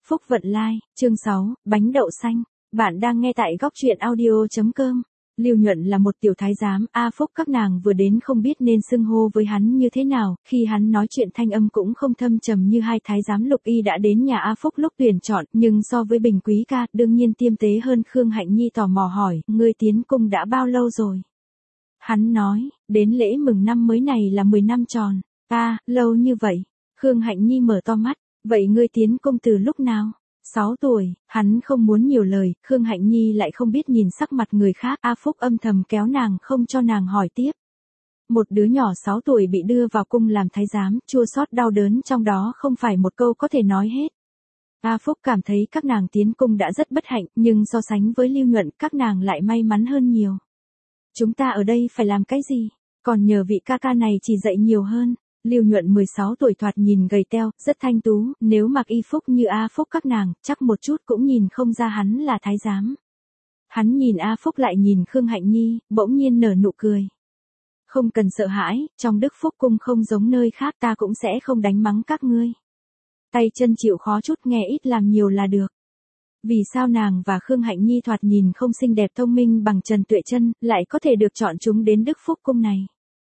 Phúc Vận Lai, chương 6, bánh đậu xanh. Bạn đang nghe tại góc truyện audio.com. Lưu Nhuận là một tiểu thái giám, A Phúc các nàng vừa đến không biết nên xưng hô với hắn như thế nào, khi hắn nói chuyện thanh âm cũng không thâm trầm như hai thái giám Lục Y đã đến nhà A Phúc lúc tuyển chọn, nhưng so với Bình Quý ca, đương nhiên tiêm tế hơn. Khương Hạnh Nhi tò mò hỏi, ngươi tiến cung đã bao lâu rồi? Hắn nói, đến lễ mừng năm mới này là 10 năm tròn. Lâu như vậy. Khương Hạnh Nhi mở to mắt, vậy ngươi tiến cung từ lúc nào? 6 tuổi, hắn không muốn nhiều lời, Khương Hạnh Nhi lại không biết nhìn sắc mặt người khác, A Phúc âm thầm kéo nàng không cho nàng hỏi tiếp. Một đứa nhỏ 6 tuổi bị đưa vào cung làm thái giám, chua xót đau đớn trong đó không phải một câu có thể nói hết. A Phúc cảm thấy các nàng tiến cung đã rất bất hạnh, nhưng so sánh với Lưu Nhuận, các nàng lại may mắn hơn nhiều. Chúng ta ở đây phải làm cái gì? Còn nhờ vị ca ca này chỉ dạy nhiều hơn. Lưu Nhuận 16 tuổi thoạt nhìn gầy teo, rất thanh tú, nếu mặc y phục như A Phúc các nàng, chắc một chút cũng nhìn không ra hắn là thái giám. Hắn nhìn A Phúc lại nhìn Khương Hạnh Nhi, bỗng nhiên nở nụ cười. Không cần sợ hãi, trong Đức Phúc cung không giống nơi khác, ta cũng sẽ không đánh mắng các ngươi. Tay chân chịu khó chút, nghe ít làm nhiều là được. Vì sao nàng và Khương Hạnh Nhi thoạt nhìn không xinh đẹp thông minh bằng Trần Tuệ Trân, lại có thể được chọn chúng đến Đức Phúc cung này?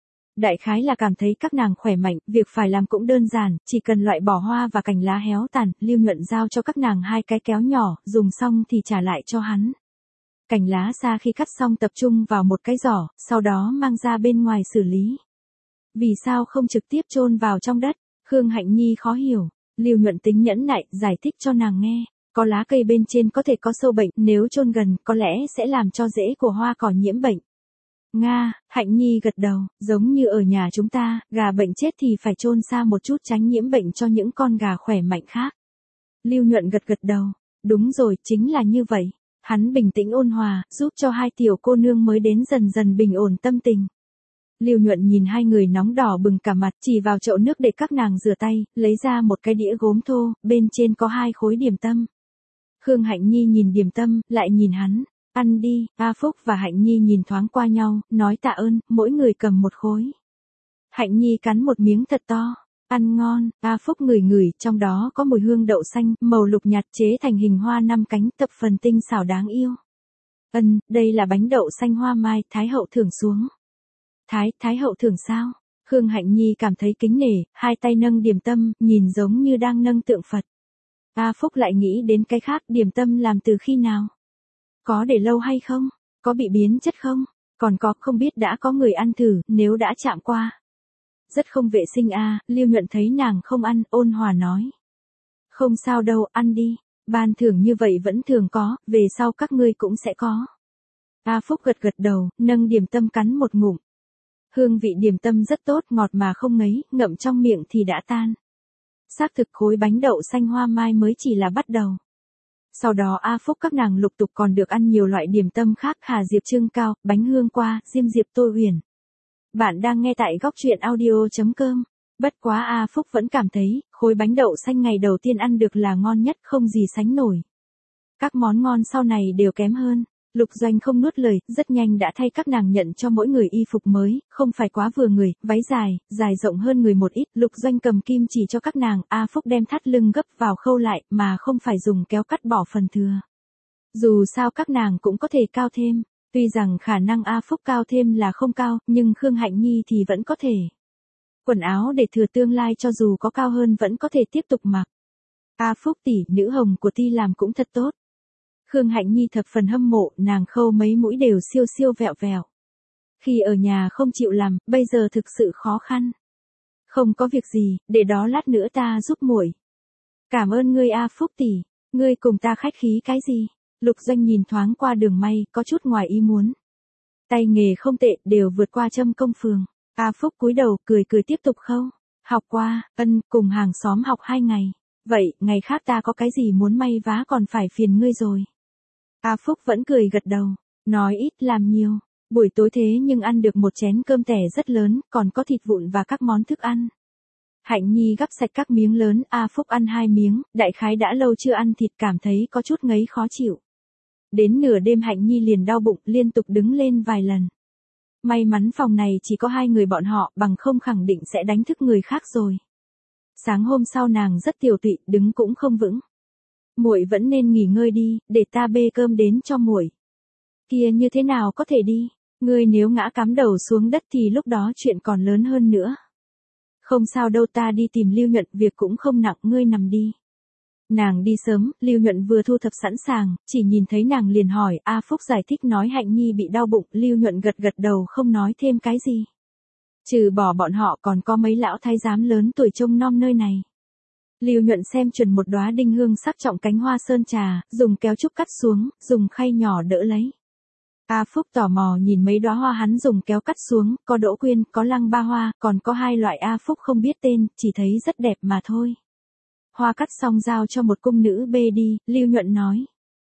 Đại khái là cảm thấy các nàng khỏe mạnh, việc phải làm cũng đơn giản, chỉ cần loại bỏ hoa và cành lá héo tàn. Lưu Nhuận giao cho các nàng 2 cái kéo nhỏ, dùng xong thì trả lại cho hắn. Cành lá xa khi cắt xong tập trung vào một cái giỏ, sau đó mang ra bên ngoài xử lý. Vì sao không trực tiếp chôn vào trong đất? Khương Hạnh Nhi khó hiểu. Lưu Nhuận tính nhẫn nại, giải thích cho nàng nghe. Có lá cây bên trên có thể có sâu bệnh, nếu chôn gần, có lẽ sẽ làm cho rễ của hoa cỏ nhiễm bệnh. Nga, Hạnh Nhi gật đầu, giống như ở nhà chúng ta, gà bệnh chết thì phải chôn xa một chút tránh nhiễm bệnh cho những con gà khỏe mạnh khác. Lưu Nhuận gật đầu, đúng rồi, chính là như vậy. Hắn bình tĩnh ôn hòa, giúp cho 2 tiểu cô nương mới đến dần dần bình ổn tâm tình. Lưu Nhuận nhìn 2 người nóng đỏ bừng cả mặt, chỉ vào chậu nước để các nàng rửa tay, lấy ra một cái đĩa gốm thô, bên trên có 2 khối điểm tâm. Khương Hạnh Nhi nhìn điểm tâm, lại nhìn hắn. Ăn đi. A Phúc và Hạnh Nhi nhìn thoáng qua nhau, nói tạ ơn, mỗi người cầm 1 khối. Hạnh Nhi cắn một miếng thật to. Ăn ngon. A Phúc ngửi ngửi, trong đó có mùi hương đậu xanh, màu lục nhạt chế thành hình hoa 5 cánh, tập phần tinh xảo đáng yêu. Đây là bánh đậu xanh hoa mai, Thái hậu thưởng xuống. Thái hậu thưởng sao? Khương Hạnh Nhi cảm thấy kính nể, 2 tay nâng điểm tâm, nhìn giống như đang nâng tượng Phật. A Phúc lại nghĩ đến cái khác, điểm tâm làm từ khi nào? Có để lâu hay không? Có bị biến chất không? Còn có, không biết đã có người ăn thử, nếu đã chạm qua. Rất không vệ sinh Lưu Nhuận thấy nàng không ăn, ôn hòa nói. Không sao đâu, ăn đi. Ban thưởng như vậy vẫn thường có, về sau các ngươi cũng sẽ có. A Phúc gật đầu, nâng điểm tâm cắn một ngụm. Hương vị điểm tâm rất tốt, ngọt mà không ngấy, ngậm trong miệng thì đã tan. Xác thực khối bánh đậu xanh hoa mai mới chỉ là bắt đầu. Sau đó A Phúc các nàng lục tục còn được ăn nhiều loại điểm tâm khác, Hà Diệp Trưng Cao, bánh hương qua, diêm diệp Tô Huyền. Bạn đang nghe tại góc truyện audio.com. Bất quá A Phúc vẫn cảm thấy, khối bánh đậu xanh ngày đầu tiên ăn được là ngon nhất, không gì sánh nổi. Các món ngon sau này đều kém hơn. Lục Doanh không nuốt lời, rất nhanh đã thay các nàng nhận cho mỗi người y phục mới, không phải quá vừa người, váy dài rộng hơn người một ít. Lục Doanh cầm kim chỉ cho các nàng, A Phúc đem thắt lưng gấp vào khâu lại, mà không phải dùng kéo cắt bỏ phần thừa. Dù sao các nàng cũng có thể cao thêm, tuy rằng khả năng A Phúc cao thêm là không cao, nhưng Khương Hạnh Nhi thì vẫn có thể. Quần áo để thừa tương lai cho dù có cao hơn vẫn có thể tiếp tục mặc. A Phúc tỷ, nữ hồng của Ti làm cũng thật tốt. Khương Hạnh Nhi thập phần hâm mộ, nàng khâu mấy mũi đều siêu vẹo vẹo. Khi ở nhà không chịu làm, bây giờ thực sự khó khăn. Không có việc gì, để đó lát nữa ta giúp muội. Cảm ơn ngươi A Phúc tỷ, ngươi cùng ta khách khí cái gì? Lục Doanh nhìn thoáng qua Đường May, có chút ngoài ý muốn. Tay nghề không tệ, đều vượt qua Trâm Công Phường. A Phúc cúi đầu, cười tiếp tục khâu. Học qua, cùng hàng xóm học 2 ngày. Vậy, ngày khác ta có cái gì muốn may vá còn phải phiền ngươi rồi. A Phúc vẫn cười gật đầu, nói ít làm nhiều. Buổi tối thế nhưng ăn được một chén cơm tẻ rất lớn, còn có thịt vụn và các món thức ăn. Hạnh Nhi gắp sạch các miếng lớn, A Phúc ăn 2 miếng, đại khái đã lâu chưa ăn thịt, cảm thấy có chút ngấy khó chịu. Đến nửa đêm Hạnh Nhi liền đau bụng, liên tục đứng lên vài lần. May mắn phòng này chỉ có 2 người bọn họ, bằng không khẳng định sẽ đánh thức người khác rồi. Sáng hôm sau nàng rất tiểu tụy, đứng cũng không vững. Muội vẫn nên nghỉ ngơi đi, để ta bê cơm đến cho muội. Kia như thế nào có thể đi, ngươi nếu ngã cắm đầu xuống đất thì lúc đó chuyện còn lớn hơn nữa. Không sao đâu, ta đi tìm Lưu Nhuận, việc cũng không nặng, ngươi nằm đi. Nàng đi sớm, Lưu Nhuận vừa thu thập sẵn sàng, chỉ nhìn thấy nàng liền hỏi, A Phúc giải thích nói Hạnh Nhi bị đau bụng, Lưu Nhuận gật gật đầu không nói thêm cái gì. Trừ bỏ bọn họ còn có mấy lão thái giám lớn tuổi trông nom nơi này. Lưu Nhuận xem chuẩn một đóa đinh hương sắc trọng cánh hoa sơn trà, dùng kéo trúc cắt xuống, dùng khay nhỏ đỡ lấy. A Phúc tò mò nhìn mấy đóa hoa hắn dùng kéo cắt xuống, có đỗ quyên, có lăng ba hoa, còn có hai loại A Phúc không biết tên, chỉ thấy rất đẹp mà thôi. Hoa cắt xong giao cho một cung nữ bê đi, Lưu Nhuận nói.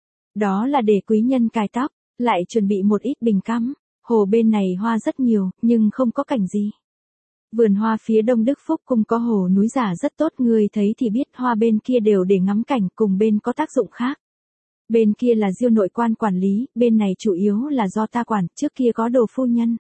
Đó là để quý nhân cài tóc, lại chuẩn bị một ít bình cắm. Hồ bên này hoa rất nhiều, nhưng không có cảnh gì. Vườn hoa phía đông Đức Phúc cung có hồ núi giả rất tốt, người thấy thì biết, hoa bên kia đều để ngắm cảnh, cùng bên có tác dụng khác. Bên kia là Diêu nội quan quản lý, bên này chủ yếu là do ta quản, trước kia có Đồ phu nhân.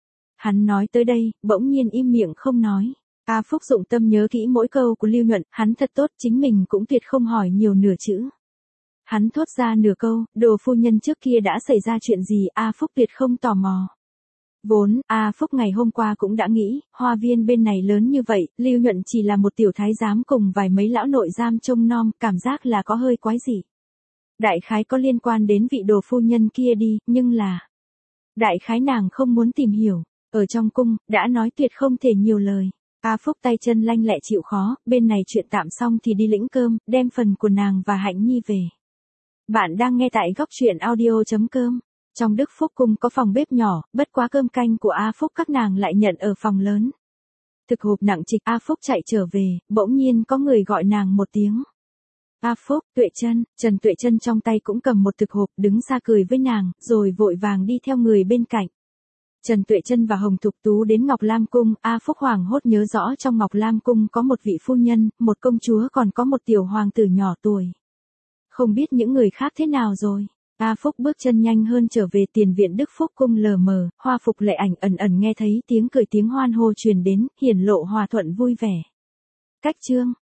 Hắn nói tới đây, bỗng nhiên im miệng không nói. A Phúc dụng tâm nhớ kỹ mỗi câu của Lưu Nhuận, hắn thật tốt, chính mình cũng tuyệt không hỏi nhiều nửa chữ. Hắn thốt ra nửa câu, Đồ phu nhân trước kia đã xảy ra chuyện gì, A Phúc tuyệt không tò mò. Vốn, A Phúc ngày hôm qua cũng đã nghĩ, hoa viên bên này lớn như vậy, Lưu Nhuận chỉ là một tiểu thái giám cùng vài mấy lão nội giam trông nom, cảm giác là có hơi quái dị. Đại khái có liên quan đến vị Đồ phu nhân kia đi, nhưng là... Đại khái nàng không muốn tìm hiểu, ở trong cung, đã nói tuyệt không thể nhiều lời. A Phúc tay chân lanh lẹ chịu khó, bên này chuyện tạm xong thì đi lĩnh cơm, đem phần của nàng và Hạnh Nhi về. Bạn đang nghe tại góc truyện audio.com. Trong Đức Phúc cung có phòng bếp nhỏ, bất quá cơm canh của A Phúc các nàng lại nhận ở phòng lớn. Thực hộp nặng trịch, A Phúc chạy trở về, bỗng nhiên có người gọi nàng một tiếng. A Phúc, Tuệ Chân, Trần Tuệ Chân trong tay cũng cầm một thực hộp, đứng xa cười với nàng, rồi vội vàng đi theo người bên cạnh. Trần Tuệ Chân và Hồng Thục Tú đến Ngọc Lam cung, A Phúc hoảng hốt nhớ rõ trong Ngọc Lam cung có một vị phu nhân, một công chúa, còn có một tiểu hoàng tử nhỏ tuổi. Không biết những người khác thế nào rồi. A Phúc bước chân nhanh hơn trở về tiền viện Đức Phúc cung lờ mờ, Hoa Phục Lệ Ảnh ẩn ẩn nghe thấy tiếng cười tiếng hoan hô truyền đến, hiển lộ hòa thuận vui vẻ. Cách chương